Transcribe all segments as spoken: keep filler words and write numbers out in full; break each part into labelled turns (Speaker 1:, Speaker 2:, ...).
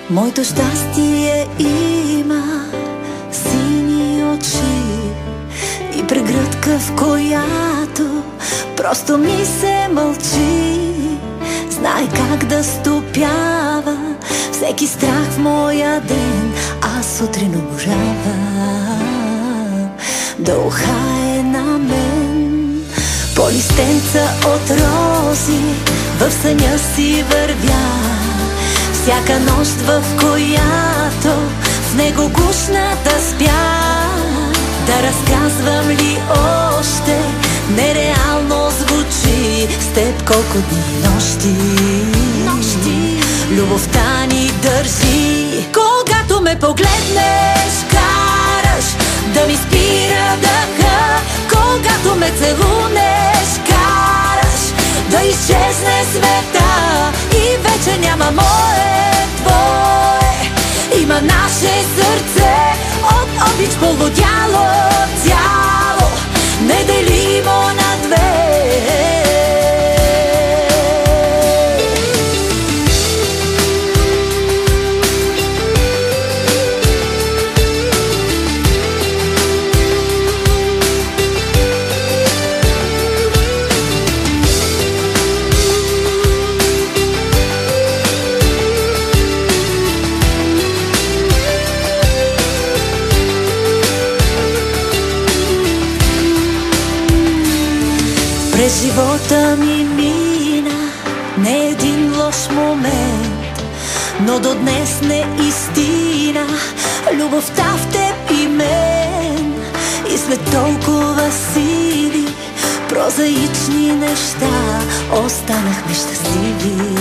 Speaker 1: Моето щастие има сини очи и прегръдка, в която просто ми се мълчи. Знае как да стопява всеки страх в моя ден, а сутрин обожава да ухае на мен. По листенца от рози в съня си вървя, всяка нощ, в която в него гушната спя. Да разказвам ли още? Нереално звучи с теб колко дни и нощи. нощи Любовта ни държи. Когато ме погледнеш, караш да ми спира дъха. Когато ме целунеш, караш да изчезне света и вече няма мое, твое. Има наше сърце от обич полудяло цяло, неделимо на две. През живота ми мина не един лош момент, но до днес не истина любовта в теб и мен. И след толкова сили, прозаични неща, останахме щастливи.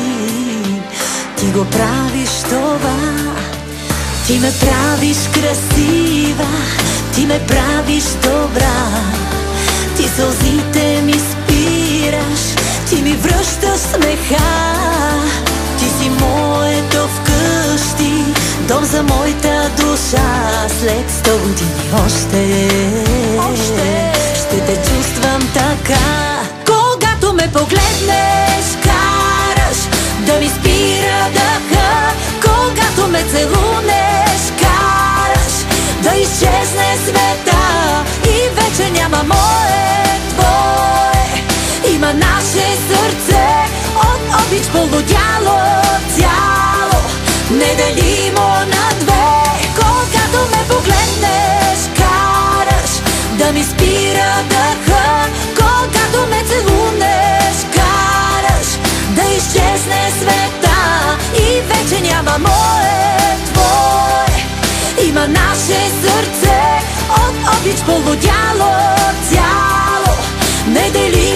Speaker 1: Ти го правиш това, ти ме правиш красива, ти ме правиш добра. Ти сълзите ми спираш, ти ми връщаш смеха. Ти си моето вкъщи, дом за моята душа. След сто години още, още ще те чувствам така. Когато ме погледнеш, караш да ми спира дъха. Когато ме целунеш, караш да изчезне света и вече няма мое, твое. Има наше сърце от обич полудяло цяло, неделимо на две. Когато ме погледнеш, караш да ми спира дъха. Когато ме целунеш, караш да изчезне света и вече няма мое, твое. Има наше сърце от обич полудяло цяло, неделимо